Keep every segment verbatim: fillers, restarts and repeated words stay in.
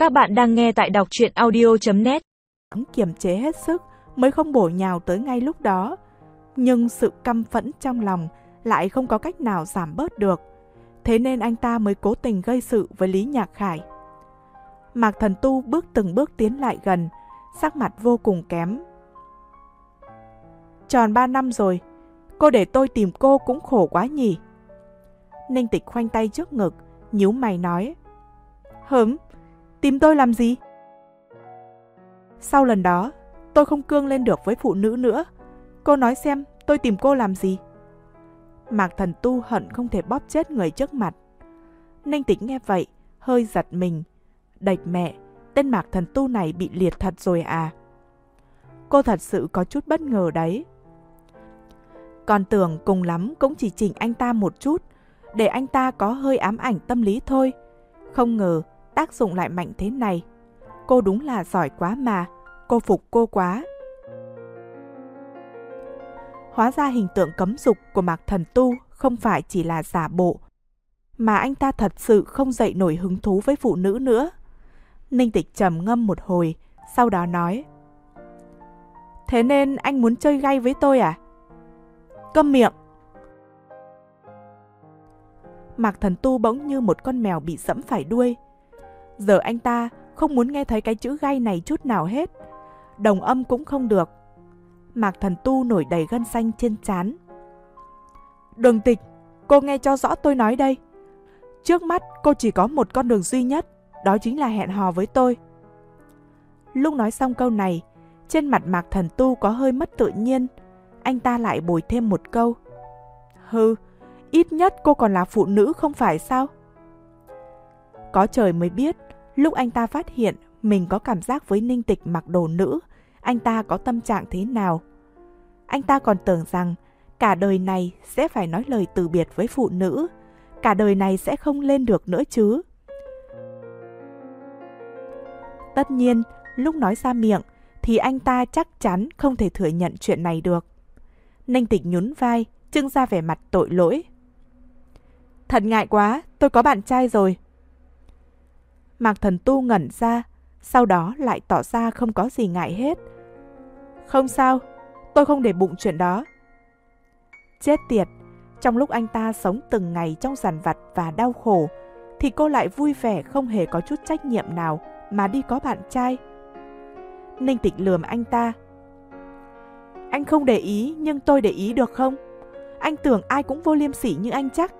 Các bạn đang nghe tại đọc truyện audio chấm net. Kiềm chế hết sức mới không bổ nhào tới ngay lúc đó. Nhưng sự căm phẫn trong lòng lại không có cách nào giảm bớt được. Thế nên anh ta mới cố tình gây sự với Lý Nhạc Khải. Mạc Thần Tu bước từng bước tiến lại gần, sắc mặt vô cùng kém. Tròn ba năm rồi, cô để tôi tìm cô cũng khổ quá nhỉ. Ninh Tịch khoanh tay trước ngực, nhíu mày nói. Hửm, tìm tôi làm gì? Sau lần đó, tôi không cương lên được với phụ nữ nữa. Cô nói xem, tôi tìm cô làm gì? Mạc Thần Tu hận không thể bóp chết người trước mặt. Ninh Tịch nghe vậy, hơi giật mình. Đạch mẹ, tên Mạc Thần Tu này bị liệt thật rồi à? Cô thật sự có chút bất ngờ đấy. Còn tưởng cùng lắm cũng chỉ chỉnh anh ta một chút, để anh ta có hơi ám ảnh tâm lý thôi. Không ngờ tác dụng lại mạnh thế này. Cô đúng là giỏi quá mà, cô phục cô quá. Hóa ra hình tượng cấm dục của Mạc Thần Tu không phải chỉ là giả bộ, mà anh ta thật sự không dậy nổi hứng thú với phụ nữ nữa. Ninh Tịch trầm ngâm một hồi, sau đó nói. Thế nên anh muốn chơi gay với tôi à? Câm miệng! Mạc Thần Tu bỗng như một con mèo bị dẫm phải đuôi. Giờ anh ta không muốn nghe thấy cái chữ gay này chút nào hết. Đồng âm cũng không được. Mạc Thần Tu nổi đầy gân xanh trên trán. Đường Tịch, cô nghe cho rõ tôi nói đây. Trước mắt cô chỉ có một con đường duy nhất, đó chính là hẹn hò với tôi. Lúc nói xong câu này, trên mặt Mạc Thần Tu có hơi mất tự nhiên. Anh ta lại bồi thêm một câu. Hừ, ít nhất cô còn là phụ nữ không phải sao? Có trời mới biết, lúc anh ta phát hiện mình có cảm giác với Ninh Tịch mặc đồ nữ, anh ta có tâm trạng thế nào. Anh ta còn tưởng rằng cả đời này sẽ phải nói lời từ biệt với phụ nữ, cả đời này sẽ không lên được nữa chứ. Tất nhiên, lúc nói ra miệng thì anh ta chắc chắn không thể thừa nhận chuyện này được. Ninh Tịch nhún vai, trưng ra vẻ mặt tội lỗi. Thật ngại quá, tôi có bạn trai rồi. Mạc Thần Tu ngẩn ra, sau đó lại tỏ ra không có gì ngại hết. Không sao, tôi không để bụng chuyện đó. Chết tiệt, trong lúc anh ta sống từng ngày trong dằn vặt và đau khổ, thì cô lại vui vẻ không hề có chút trách nhiệm nào mà đi có bạn trai. Ninh Tịch lườm anh ta. Anh không để ý nhưng tôi để ý được không? Anh tưởng ai cũng vô liêm sỉ như anh chắc.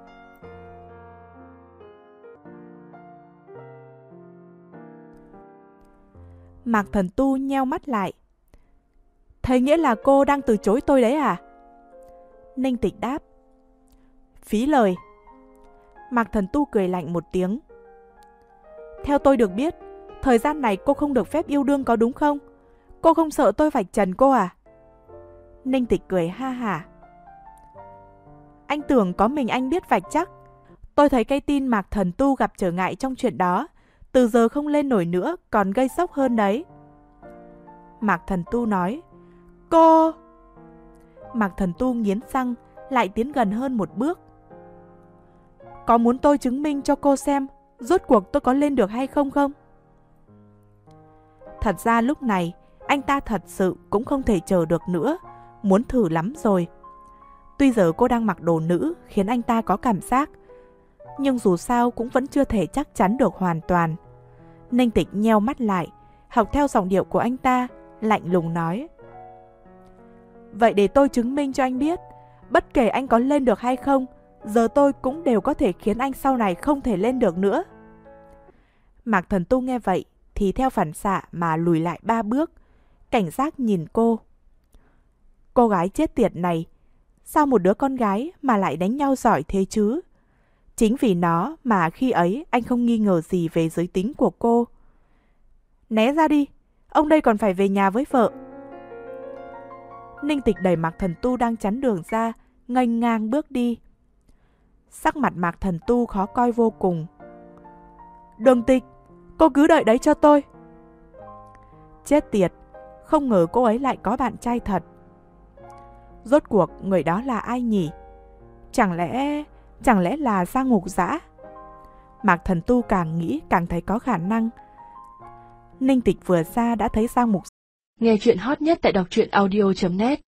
Mạc Thần Tu nheo mắt lại. Thế nghĩa là cô đang từ chối tôi đấy à? Ninh Tịch đáp. Phí lời. Mạc Thần Tu cười lạnh một tiếng. Theo tôi được biết, thời gian này cô không được phép yêu đương có đúng không? Cô không sợ tôi vạch trần cô à? Ninh Tịch cười ha hả. Anh tưởng có mình anh biết vạch chắc. Tôi thấy cái tin Mạc Thần Tu gặp trở ngại trong chuyện đó, từ giờ không lên nổi nữa còn gây sốc hơn đấy. Mạc Thần Tu nói. Cô... Mạc Thần Tu nghiến răng, lại tiến gần hơn một bước. Có muốn tôi chứng minh cho cô xem rốt cuộc tôi có lên được hay không không? Thật ra lúc này anh ta thật sự cũng không thể chờ được nữa, muốn thử lắm rồi. Tuy giờ cô đang mặc đồ nữ khiến anh ta có cảm giác, nhưng dù sao cũng vẫn chưa thể chắc chắn được hoàn toàn. Ninh Tịch nheo mắt lại, học theo giọng điệu của anh ta, lạnh lùng nói. Vậy để tôi chứng minh cho anh biết, bất kể anh có lên được hay không, giờ tôi cũng đều có thể khiến anh sau này không thể lên được nữa. Mạc Thần Tu nghe vậy thì theo phản xạ mà lùi lại ba bước, cảnh giác nhìn cô. Cô gái chết tiệt này, sao một đứa con gái mà lại đánh nhau giỏi thế chứ? Chính vì nó mà khi ấy anh không nghi ngờ gì về giới tính của cô. Né ra đi, ông đây còn phải về nhà với vợ. Ninh Tịch đẩy Mạc Thần Tu đang chắn đường ra, nghênh ngang bước đi. Sắc mặt Mạc Thần Tu khó coi vô cùng. Đường Tịch, cô cứ đợi đấy cho tôi. Chết tiệt, không ngờ cô ấy lại có bạn trai thật. Rốt cuộc người đó là ai nhỉ? Chẳng lẽ... chẳng lẽ là Giang Ngục Dã? Mạc Thần Tu càng nghĩ càng thấy có khả năng. Ninh Tịch vừa xa đã thấy Giang Mục. Nghe chuyện hot nhất tại đọc truyện audio chấm net